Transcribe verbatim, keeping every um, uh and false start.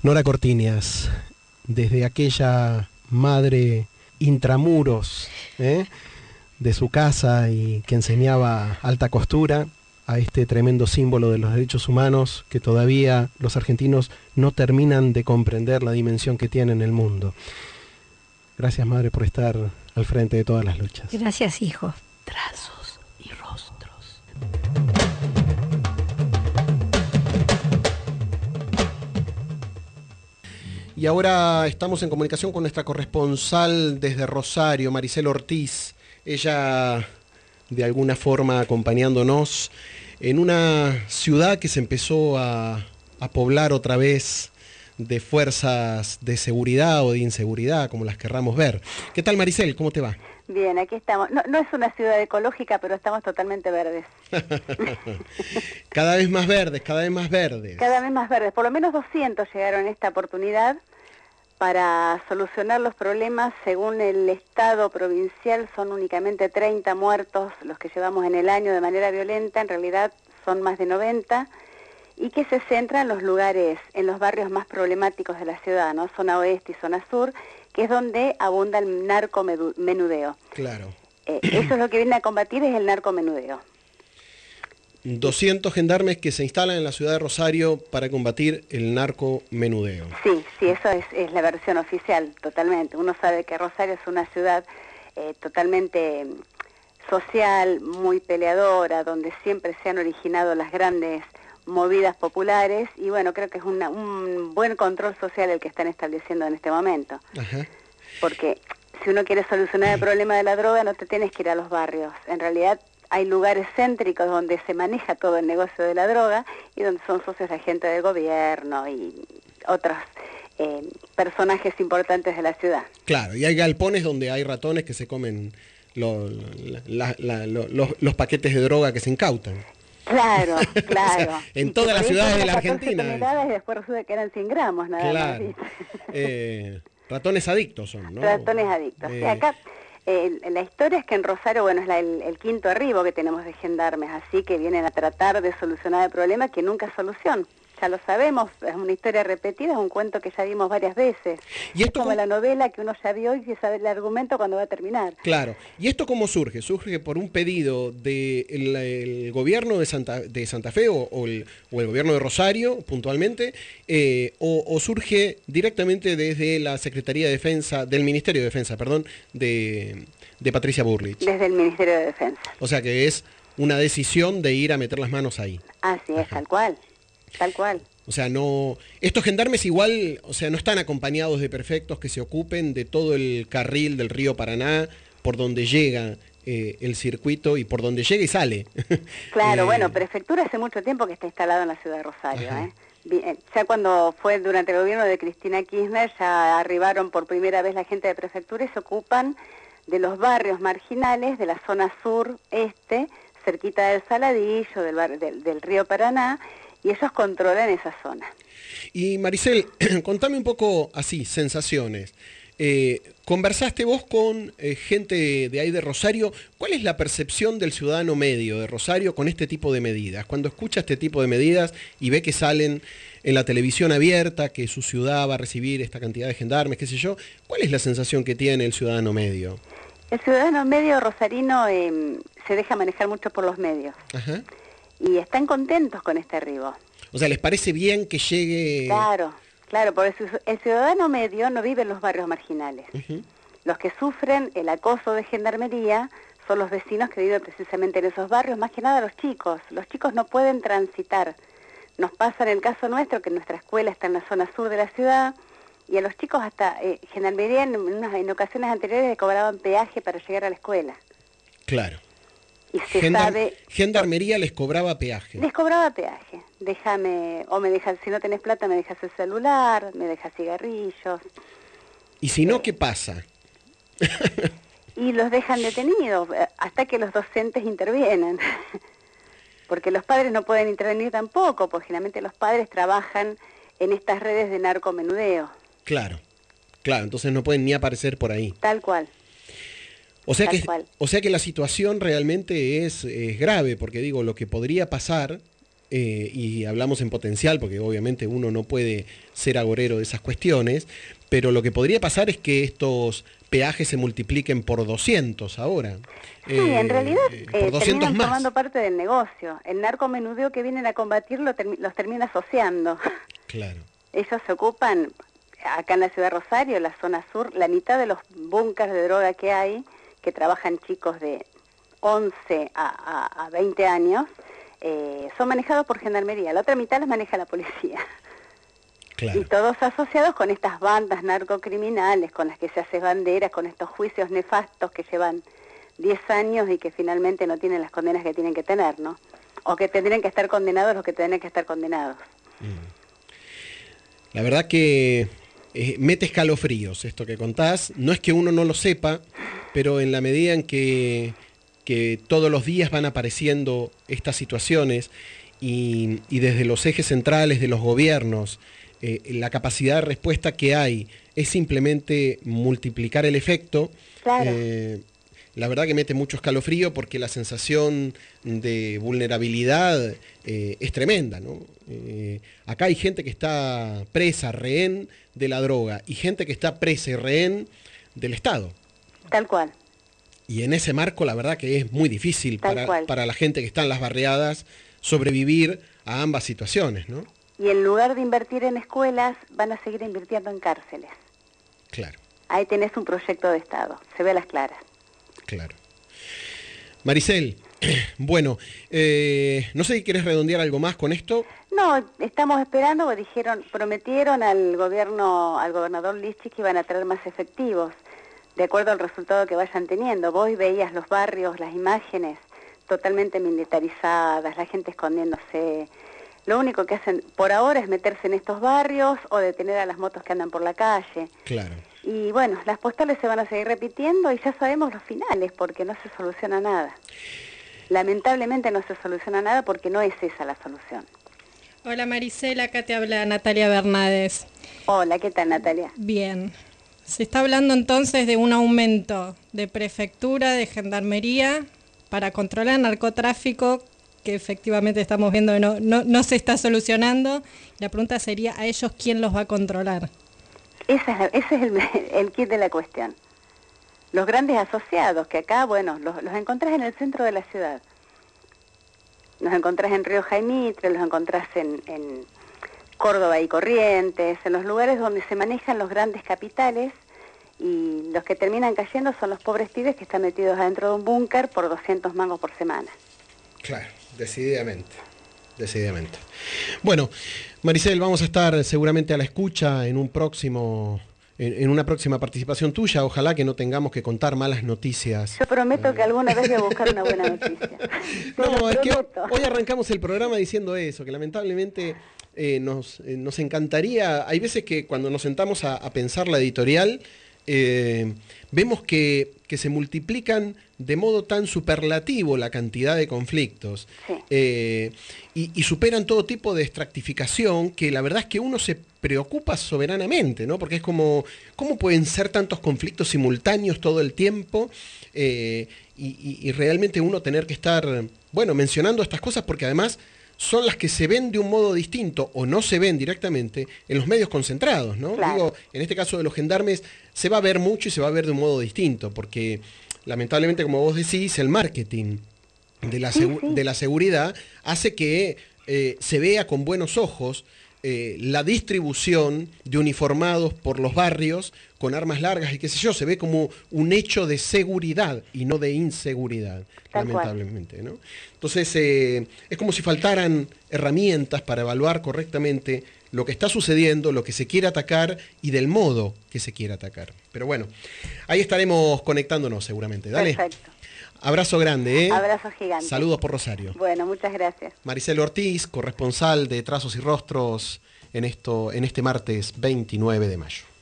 Nora Cortiñas, desde aquella madre intramuros, ¿eh? de su casa y que enseñaba alta costura, a este tremendo símbolo de los derechos humanos que todavía los argentinos no terminan de comprender la dimensión que tiene en el mundo. Gracias, madre, por estar al frente de todas las luchas. Gracias, hijo. Trazos y rostros. Y ahora estamos en comunicación con nuestra corresponsal desde Rosario, Maricel Ortiz. Ella, de alguna forma, acompañándonos en una ciudad que se empezó a, a poblar otra vez de fuerzas de seguridad o de inseguridad, como las querramos ver. ¿Qué tal, Maricel? ¿Cómo te va? Bien, aquí estamos. No, no es una ciudad ecológica, pero estamos totalmente verdes. Cada vez más verdes, cada vez más verdes. Cada vez más verdes. Por lo menos doscientos llegaron en esta oportunidad para solucionar los problemas. Según el Estado provincial, son únicamente treinta muertos los que llevamos en el año de manera violenta. En realidad son más de noventa. Y que se centra en los lugares, en los barrios más problemáticos de la ciudad, ¿no? Zona oeste y zona sur, que es donde abunda el narcomenudeo. Claro. Eh, eso es lo que viene a combatir, es el narcomenudeo. doscientos gendarmes que se instalan en la ciudad de Rosario para combatir el narcomenudeo. Sí, sí, eso es, es la versión oficial, totalmente. Uno sabe que Rosario es una ciudad eh, totalmente social, muy peleadora, donde siempre se han originado las grandes movidas populares, y bueno, creo que es una, un buen control social el que están estableciendo en este momento. Ajá. Porque si uno quiere solucionar el problema de la droga, no te tienes que ir a los barrios. En realidad hay lugares céntricos donde se maneja todo el negocio de la droga y donde son socios de gente del gobierno y otros eh, personajes importantes de la ciudad. Claro, y hay galpones donde hay ratones que se comen lo, la, la, lo, los, los paquetes de droga que se incautan. Claro, claro. O sea, en y todas las ciudades de la catorce Argentina. toneladas y después resulta que eran cien gramos, nada claro. más. Eh, ratones adictos son, ¿no? Ratones adictos. Eh, Sí, acá eh, la historia es que en Rosario, bueno, es la, el, el quinto arribo que tenemos de gendarmes, así que vienen a tratar de solucionar el problema que nunca es solución. Ya lo sabemos, es una historia repetida, es un cuento que ya vimos varias veces. ¿Y esto es como cómo... la novela que uno ya vio y sabe el argumento cuando va a terminar. Claro. ¿Y esto cómo surge? ¿Surge por un pedido del de gobierno de Santa, de Santa Fe o, o, el, o el gobierno de Rosario, puntualmente? Eh, o, ¿O surge directamente desde la Secretaría de Defensa, del Ministerio de Defensa, perdón, de, de Patricia Bullrich? Desde el Ministerio de Defensa. O sea que es una decisión de ir a meter las manos ahí. Así es, Ajá. tal cual. Tal cual. O sea, no, estos gendarmes igual, o sea, no están acompañados de prefectos que se ocupen de todo el carril del río Paraná, por donde llega eh, el circuito y por donde llega y sale. Claro, eh, bueno, prefectura hace mucho tiempo que está instalado en la ciudad de Rosario. ¿eh? Bien, ya cuando fue durante el gobierno de Cristina Kirchner, ya arribaron por primera vez la gente de prefectura y se ocupan de los barrios marginales de la zona sur-este, cerquita del Saladillo, del, bar, del, del río Paraná, y ellos controlan esa zona. Y Maricel, contame un poco así, sensaciones. Eh, conversaste vos con eh, gente de ahí de Rosario. ¿Cuál es la percepción del ciudadano medio de Rosario con este tipo de medidas? Cuando escucha este tipo de medidas y ve que salen en la televisión abierta, que su ciudad va a recibir esta cantidad de gendarmes, qué sé yo, ¿cuál es la sensación que tiene el ciudadano medio? El ciudadano medio rosarino eh, se deja manejar mucho por los medios. Ajá. Y están contentos con este arribo. O sea, ¿les parece bien que llegue...? Claro, claro, porque el ciudadano medio no vive en los barrios marginales. Uh-huh. Los que sufren el acoso de gendarmería son los vecinos que viven precisamente en esos barrios, más que nada los chicos. Los chicos no pueden transitar. Nos pasa en el caso nuestro, que nuestra escuela está en la zona sur de la ciudad, y a los chicos hasta eh, gendarmería en, unas, en ocasiones anteriores les cobraban peaje para llegar a la escuela. Claro. Y se Gendar sabe... Gendarmería les cobraba peaje. Les cobraba peaje. Déjame, o me dejas, si no tenés plata, me dejas el celular, me dejas cigarrillos. ¿Y si no, eh, qué pasa? Y los dejan detenidos, hasta que los docentes intervienen. Porque los padres no pueden intervenir tampoco, porque generalmente los padres trabajan en estas redes de narcomenudeo. Claro, claro, entonces no pueden ni aparecer por ahí. Tal cual. O sea, Tal que, cual. o sea que la situación realmente es, es grave, porque digo, lo que podría pasar eh, y hablamos en potencial, porque obviamente uno no puede ser agorero de esas cuestiones, pero lo que podría pasar es que estos peajes se multipliquen por doscientos ahora. Sí, eh, en realidad eh, por doscientos terminan más. formando parte del negocio. El narcomenudeo que vienen a combatir lo termi los termina asociando. Claro. Ellos se ocupan, acá en la ciudad de Rosario, la zona sur, la mitad de los búnkers de droga que hay, que trabajan chicos de once a, a, a veinte años, eh, son manejados por Gendarmería. La otra mitad los maneja la policía. Claro. Y todos asociados con estas bandas narcocriminales, con las que se hace banderas, con estos juicios nefastos que llevan diez años y que finalmente no tienen las condenas que tienen que tener, ¿no? O que tendrían que estar condenados los que tendrían que estar condenados. La verdad que eh, mete escalofríos esto que contás. No es que uno no lo sepa, pero en la medida en que, que todos los días van apareciendo estas situaciones y, y desde los ejes centrales de los gobiernos, eh, la capacidad de respuesta que hay es simplemente multiplicar el efecto. Claro. Eh, la verdad que mete mucho escalofrío porque la sensación de vulnerabilidad eh, es tremenda, ¿no? Eh, acá hay gente que está presa, rehén de la droga, y gente que está presa y rehén del Estado. Tal cual. Y en ese marco la verdad que es muy difícil para, para la gente que está en las barriadas sobrevivir a ambas situaciones, ¿no? Y en lugar de invertir en escuelas, van a seguir invirtiendo en cárceles. Claro. Ahí tenés un proyecto de Estado, se ve a las claras. Claro. Maricel, bueno, eh, no sé si querés redondear algo más con esto. No, estamos esperando, dijeron, prometieron al gobierno, al gobernador Lischy que iban a traer más efectivos, de acuerdo al resultado que vayan teniendo. Vos veías los barrios, las imágenes totalmente militarizadas, la gente escondiéndose. Lo único que hacen por ahora es meterse en estos barrios o detener a las motos que andan por la calle. Claro. Y bueno, las postales se van a seguir repitiendo y ya sabemos los finales porque no se soluciona nada. Lamentablemente no se soluciona nada porque no es esa la solución. Hola Maricela, acá te habla Natalia Bernades. Hola, ¿qué tal Natalia? Bien. Se está hablando entonces de un aumento de prefectura, de gendarmería, para controlar el narcotráfico, que efectivamente estamos viendo que no, no, no se está solucionando. La pregunta sería, ¿a ellos quién los va a controlar? Esa es la, ese es el, el kit de la cuestión. Los grandes asociados, que acá, bueno, los, los encontrás en el centro de la ciudad. Los encontrás en Río Jaimitre, los encontrás en, en Córdoba y Corrientes, en los lugares donde se manejan los grandes capitales, y los que terminan cayendo son los pobres pibes que están metidos adentro de un búnker por doscientos mangos por semana. Claro, decididamente, decididamente. Bueno, Maricel, vamos a estar seguramente a la escucha en un próximo, en, en una próxima participación tuya. Ojalá que no tengamos que contar malas noticias. Yo prometo eh... que alguna vez voy a buscar una buena noticia. No, es que hoy arrancamos el programa diciendo eso, que lamentablemente eh, nos, eh, nos encantaría. Hay veces que cuando nos sentamos a, a pensar la editorial, eh, vemos que, que se multiplican de modo tan superlativo la cantidad de conflictos, sí. eh, y, y superan todo tipo de estratificación, que la verdad es que uno se preocupa soberanamente, ¿no? Porque es como, ¿cómo pueden ser tantos conflictos simultáneos todo el tiempo? Eh, y, y, y realmente uno tener que estar, bueno, mencionando estas cosas porque además son las que se ven de un modo distinto o no se ven directamente en los medios concentrados, ¿no? Claro. Digo, en este caso de los gendarmes se va a ver mucho y se va a ver de un modo distinto, porque lamentablemente, como vos decís, el marketing de la, sí, sí. de la seguridad hace que eh, se vea con buenos ojos eh, la distribución de uniformados por los barrios con armas largas y qué sé yo, se ve como un hecho de seguridad y no de inseguridad, Tal lamentablemente, ¿no? Entonces, eh, es como si faltaran herramientas para evaluar correctamente lo que está sucediendo, lo que se quiere atacar y del modo que se quiere atacar. Pero bueno, ahí estaremos conectándonos seguramente. Dale. Perfecto. Abrazo grande, ¿eh? Abrazo gigante. Saludos por Rosario. Bueno, muchas gracias. Maricel Ortiz, corresponsal de Trazos y Rostros en, esto, en este martes veintinueve de mayo.